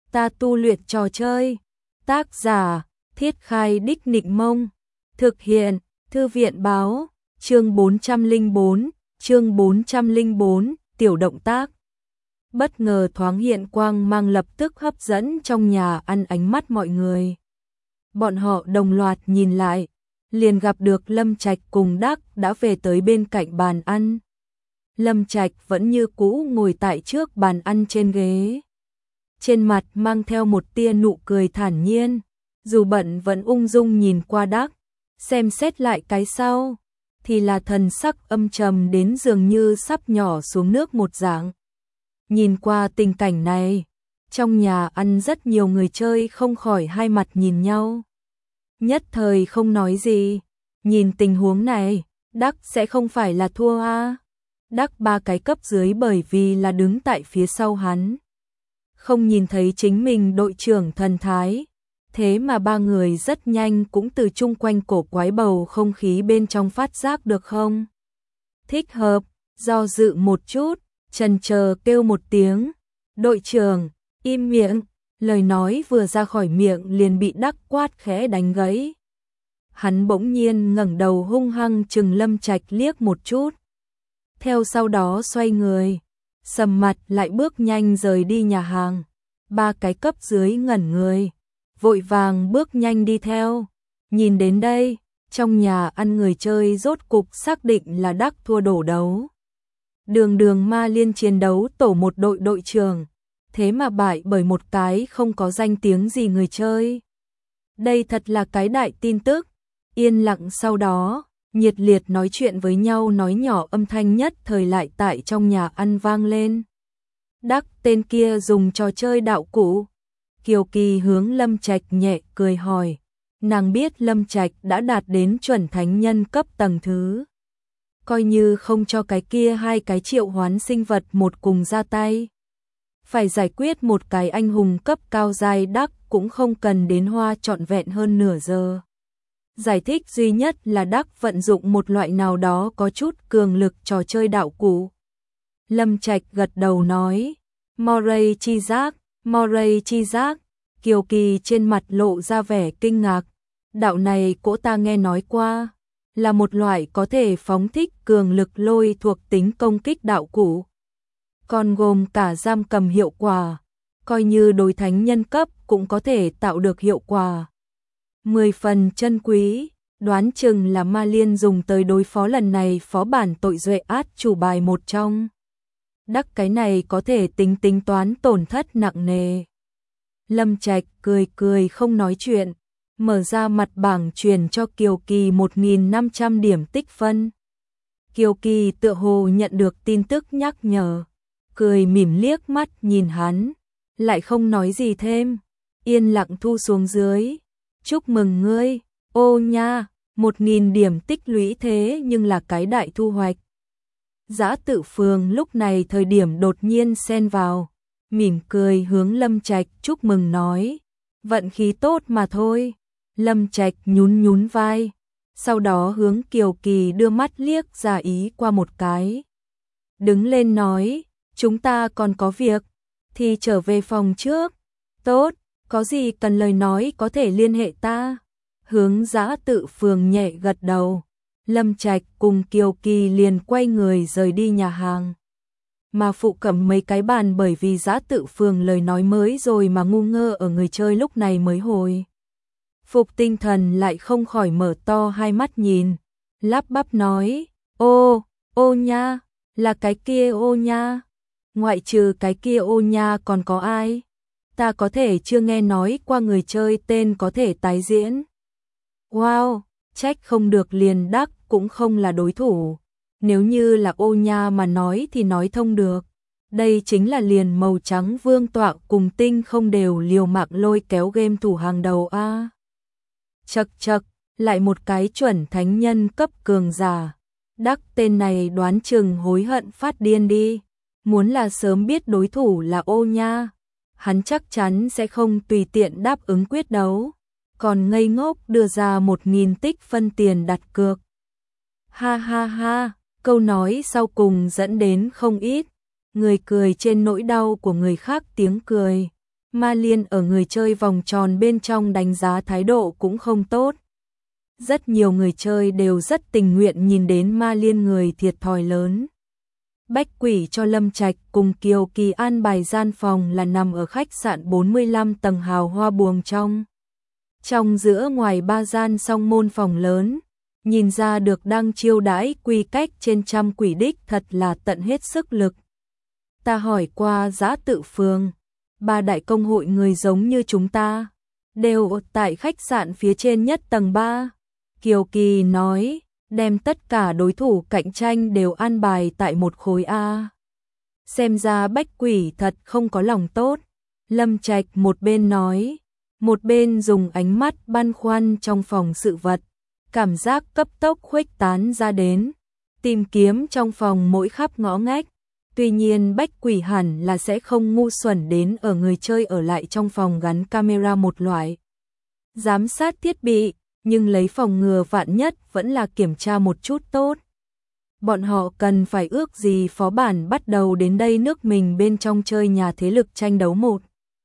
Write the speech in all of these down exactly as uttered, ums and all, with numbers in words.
ta tu luyện trò chơi. Tác giả, Thiết Khai Đích Nịnh Mông. Thực hiện, Thư viện báo, chương bốn trăm lẻ bốn, chương bốn trăm lẻ bốn, tiểu động tác. Bất ngờ thoáng hiện quang mang lập tức hấp dẫn trong nhà ăn ánh mắt mọi người. Bọn họ đồng loạt nhìn lại, liền gặp được Lâm Trạch cùng Đắc đã về tới bên cạnh bàn ăn. Lâm Trạch vẫn như cũ ngồi tại trước bàn ăn trên ghế. Trên mặt mang theo một tia nụ cười thản nhiên, dù bận vẫn ung dung nhìn qua Đắc, xem xét lại cái sau, thì là thần sắc âm trầm đến dường như sắp nhỏ xuống nước một dạng. Nhìn qua tình cảnh này, trong nhà ăn rất nhiều người chơi không khỏi hai mặt nhìn nhau. Nhất thời không nói gì, nhìn tình huống này, Đắc sẽ không phải là thua a? Đắc ba cái cấp dưới bởi vì là đứng tại phía sau hắn, không nhìn thấy chính mình đội trưởng thần thái, thế mà ba người rất nhanh cũng từ chung quanh cổ quái bầu không khí bên trong phát giác được không? Thích hợp, do dự một chút, chần chờ kêu một tiếng, đội trưởng, im miệng, lời nói vừa ra khỏi miệng liền bị Đắc quát khẽ đánh gãy. Hắn bỗng nhiên ngẩng đầu hung hăng trừng Lâm Trạch liếc một chút. Theo sau đó xoay người, sầm mặt lại bước nhanh rời đi nhà hàng. Ba cái cấp dưới ngẩn người, vội vàng bước nhanh đi theo. Nhìn đến đây, trong nhà ăn người chơi rốt cục xác định là Đắc thua đổ đấu. Đường đường ma liên chiến đấu tổ một đội đội trưởng, thế mà bại bởi một cái không có danh tiếng gì người chơi. Đây thật là cái đại tin tức. Yên lặng sau đó, nhiệt liệt nói chuyện với nhau nói nhỏ âm thanh nhất thời lại tại trong nhà ăn vang lên. Đắc tên kia dùng trò chơi đạo cụ. Kiều Kỳ hướng Lâm Trạch nhẹ cười hỏi. Nàng biết Lâm Trạch đã đạt đến chuẩn thánh nhân cấp tầng thứ. Coi như không cho cái kia hai cái triệu hoán sinh vật một cùng ra tay. Phải giải quyết một cái anh hùng cấp cao giai Đắc cũng không cần đến hoa trọn vẹn hơn nửa giờ. Giải thích duy nhất là Đắc vận dụng một loại nào đó có chút cường lực trò chơi đạo cụ. Lâm Trạch gật đầu nói, Moray chi giác, Moray chi giác. Kiều Kỳ trên mặt lộ ra vẻ kinh ngạc. Đạo này cỗ ta nghe nói qua, là một loại có thể phóng thích cường lực lôi thuộc tính công kích đạo cụ. Còn gồm cả giam cầm hiệu quả, coi như đối thánh nhân cấp cũng có thể tạo được hiệu quả. Mười phần chân quý, đoán chừng là ma liên dùng tới đối phó lần này phó bản tội duệ át chủ bài một trong. Đắc cái này có thể tính tính toán tổn thất nặng nề. Lâm Trạch cười cười không nói chuyện, mở ra mặt bảng truyền cho Kiều Kỳ một nghìn năm trăm điểm tích phân. Kiều Kỳ tựa hồ nhận được tin tức nhắc nhở, cười mỉm liếc mắt nhìn hắn, lại không nói gì thêm, yên lặng thu xuống dưới. Chúc mừng ngươi, ô nha, một nghìn điểm tích lũy thế nhưng là cái đại thu hoạch. Dã Tự Phường lúc này thời điểm đột nhiên xen vào, mỉm cười hướng Lâm Trạch chúc mừng nói, vận khí tốt mà thôi. Lâm Trạch nhún nhún vai, sau đó hướng Kiều Kỳ đưa mắt liếc ra ý qua một cái. Đứng lên nói, chúng ta còn có việc, thì trở về phòng trước. Tốt, có gì cần lời nói có thể liên hệ ta. Hướng Dã Tự Phường nhẹ gật đầu, Lâm Trạch cùng Kiều Kỳ liền quay người rời đi nhà hàng. Mà phụ cận mấy cái bàn bởi vì Dã Tự Phường lời nói mới rồi mà ngu ngơ ở người chơi lúc này mới hồi phục tinh thần lại không khỏi mở to hai mắt nhìn, lắp bắp nói, ô, ô nha, là cái kia ô nha, ngoại trừ cái kia ô nha còn có ai? Ta có thể chưa nghe nói qua người chơi tên có thể tái diễn. Wow, trách không được liền Đắc cũng không là đối thủ. Nếu như là ô nha mà nói thì nói thông được. Đây chính là liền màu trắng vương tọa cùng tinh không đều liều mạng lôi kéo game thủ hàng đầu a. À. Chậc chậc, lại một cái chuẩn thánh nhân cấp cường giả. Đắc tên này đoán chừng hối hận phát điên đi. Muốn là sớm biết đối thủ là ô nha, hắn chắc chắn sẽ không tùy tiện đáp ứng quyết đấu, còn ngây ngốc đưa ra một nghìn tích phân tiền đặt cược. Ha ha ha, câu nói sau cùng dẫn đến không ít người cười trên nỗi đau của người khác tiếng cười. Ma Liên ở người chơi vòng tròn bên trong đánh giá thái độ cũng không tốt. Rất nhiều người chơi đều rất tình nguyện nhìn đến Ma Liên người thiệt thòi lớn. Bách Quỷ cho Lâm Trạch cùng Kiều Kỳ an bài gian phòng là nằm ở khách sạn bốn mươi lăm tầng hào hoa buồng trong. Trong giữa ngoài ba gian song môn phòng lớn, nhìn ra được đang chiêu đãi quy cách trên trăm quỷ đích thật là tận hết sức lực. Ta hỏi qua Giã Tự Phường, ba đại công hội người giống như chúng ta, đều tại khách sạn phía trên nhất tầng ba. Kiều Kỳ nói, đem tất cả đối thủ cạnh tranh đều an bài tại một khối A. Xem ra Bách Quỷ thật không có lòng tốt. Lâm Trạch một bên nói, một bên dùng ánh mắt băn khoăn trong phòng sự vật, cảm giác cấp tốc khuếch tán ra đến, tìm kiếm trong phòng mỗi khắp ngõ ngách. Tuy nhiên Bách Quỷ hẳn là sẽ không ngu xuẩn đến ở người chơi ở lại trong phòng gắn camera một loại giám sát thiết bị, nhưng lấy phòng ngừa vạn nhất vẫn là kiểm tra một chút tốt. Bọn họ cần phải ước gì phó bản bắt đầu đến đây nước mình bên trong chơi nhà thế lực tranh đấu một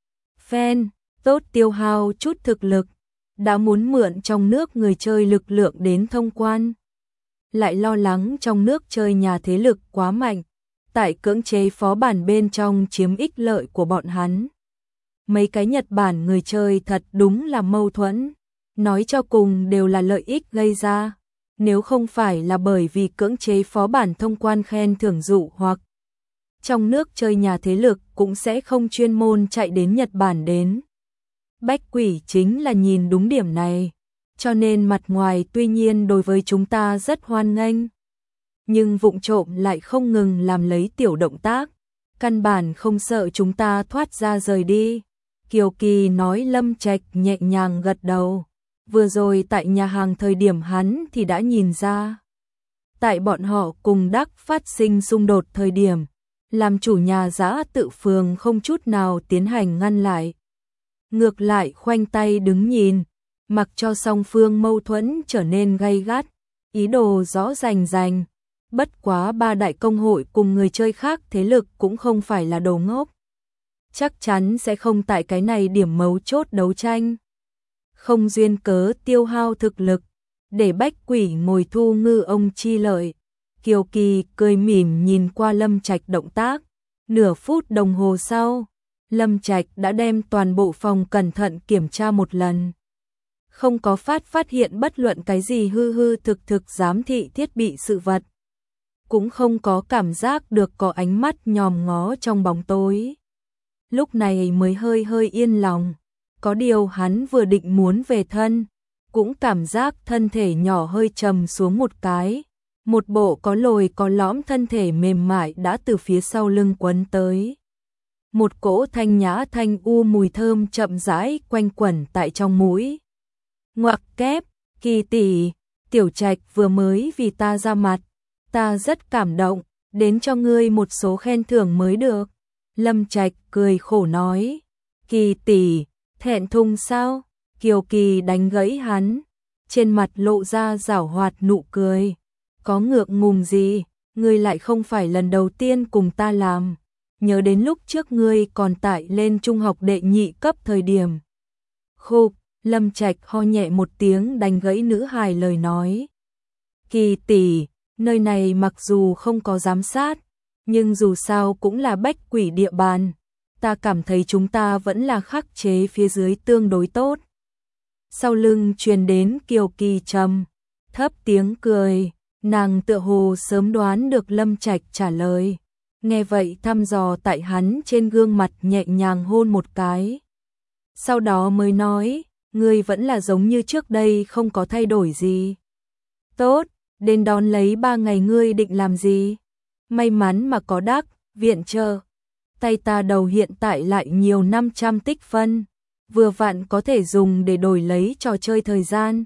phen, tốt tiêu hao chút thực lực, đã muốn mượn trong nước người chơi lực lượng đến thông quan. Lại lo lắng trong nước chơi nhà thế lực quá mạnh, tại cưỡng chế phó bản bên trong chiếm ích lợi của bọn hắn. Mấy cái Nhật Bản người chơi thật đúng là mâu thuẫn, nói cho cùng đều là lợi ích gây ra. Nếu không phải là bởi vì cưỡng chế phó bản thông quan khen thưởng dụ hoặc trong nước chơi nhà thế lực cũng sẽ không chuyên môn chạy đến Nhật Bản đến. Bách Quỷ chính là nhìn đúng điểm này, cho nên mặt ngoài tuy nhiên đối với chúng ta rất hoan nghênh, nhưng vụng trộm lại không ngừng làm lấy tiểu động tác, căn bản không sợ chúng ta thoát ra rời đi. Kiều Kỳ nói. Lâm Trạch nhẹ nhàng gật đầu. Vừa rồi tại nhà hàng thời điểm hắn thì đã nhìn ra. Tại bọn họ cùng Đắc phát sinh xung đột thời điểm, làm chủ nhà Giã Tự Phường không chút nào tiến hành ngăn lại. Ngược lại khoanh tay đứng nhìn, mặc cho song phương mâu thuẫn trở nên gay gắt, ý đồ rõ rành rành. Bất quá ba đại công hội cùng người chơi khác thế lực cũng không phải là đồ ngốc. Chắc chắn sẽ không tại cái này điểm mấu chốt đấu tranh. Không duyên cớ tiêu hao thực lực, để Bách Quỷ ngồi thu ngư ông chi lợi. Kiều Kỳ cười mỉm nhìn qua Lâm Trạch động tác. Nửa phút đồng hồ sau, Lâm Trạch đã đem toàn bộ phòng cẩn thận kiểm tra một lần. Không có phát phát hiện bất luận cái gì hư hư thực thực giám thị thiết bị sự vật. Cũng không có cảm giác được có ánh mắt nhòm ngó trong bóng tối. Lúc này mới hơi hơi yên lòng. Có điều hắn vừa định muốn về thân, cũng cảm giác thân thể nhỏ hơi trầm xuống một cái. Một bộ có lồi có lõm thân thể mềm mại đã từ phía sau lưng quấn tới. Một cỗ thanh nhã thanh u mùi thơm chậm rãi quanh quẩn tại trong mũi. Ngoặc kép, Kỳ tỷ, Tiểu Trạch vừa mới vì ta ra mặt, ta rất cảm động, đến cho ngươi một số khen thưởng mới được. Lâm Trạch cười khổ nói, Kỳ tỷ, thẹn thùng sao? Kiều Kỳ đánh gãy hắn, trên mặt lộ ra giảo hoạt nụ cười. Có ngượng ngùng gì, ngươi lại không phải lần đầu tiên cùng ta làm. Nhớ đến lúc trước ngươi còn tại lên trung học đệ nhị cấp thời điểm. Khục, Lâm Trạch ho nhẹ một tiếng đánh gãy nữ hài lời nói. Kỳ tỷ, nơi này mặc dù không có giám sát, nhưng dù sao cũng là Bách Quỷ địa bàn. Ta cảm thấy chúng ta vẫn là khắc chế phía dưới tương đối tốt. Sau lưng truyền đến Kiều Kỳ trầm thấp tiếng cười, nàng tựa hồ sớm đoán được Lâm Trạch trả lời. Nghe vậy thăm dò tại hắn trên gương mặt nhẹ nhàng hôn một cái. Sau đó mới nói, ngươi vẫn là giống như trước đây không có thay đổi gì. Tốt, đến đón lấy ba ngày ngươi định làm gì? May mắn mà có Đắc viện trợ. Tay ta đầu hiện tại lại nhiều năm trăm tích phân, vừa vặn có thể dùng để đổi lấy trò chơi thời gian.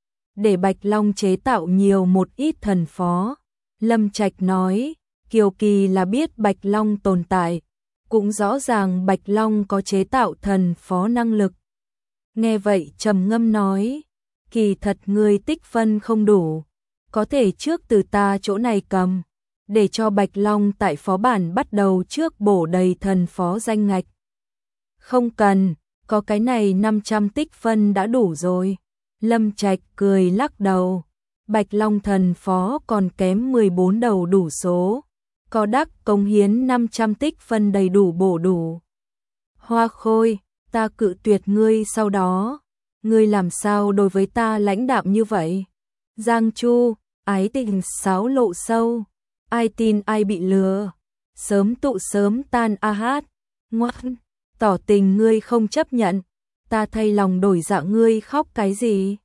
Để Bạch Long chế tạo nhiều một ít thần phó. Lâm Trạch nói, Kiều Kỳ là biết Bạch Long tồn tại, cũng rõ ràng Bạch Long có chế tạo thần phó năng lực. Nghe vậy trầm ngâm nói, kỳ thật ngươi tích phân không đủ, có thể trước từ ta chỗ này cầm, để cho Bạch Long tại phó bản bắt đầu trước bổ đầy thần phó danh ngạch. Không cần, có cái này năm trăm tích phân đã đủ rồi. Lâm Trạch cười lắc đầu. Bạch Long thần phó còn kém mười bốn đầu đủ số. Có đắc cống hiến năm trăm tích phân đầy đủ bổ đủ. Hoa Khôi, ta cự tuyệt ngươi sau đó. Ngươi làm sao đối với ta lãnh đạm như vậy? Giang Chu, ái tình sáo lộ sâu. Ai tin ai bị lừa. Sớm tụ sớm tan a hát. Ngoan, tỏ tình ngươi không chấp nhận. Ta thay lòng đổi dạ ngươi khóc cái gì?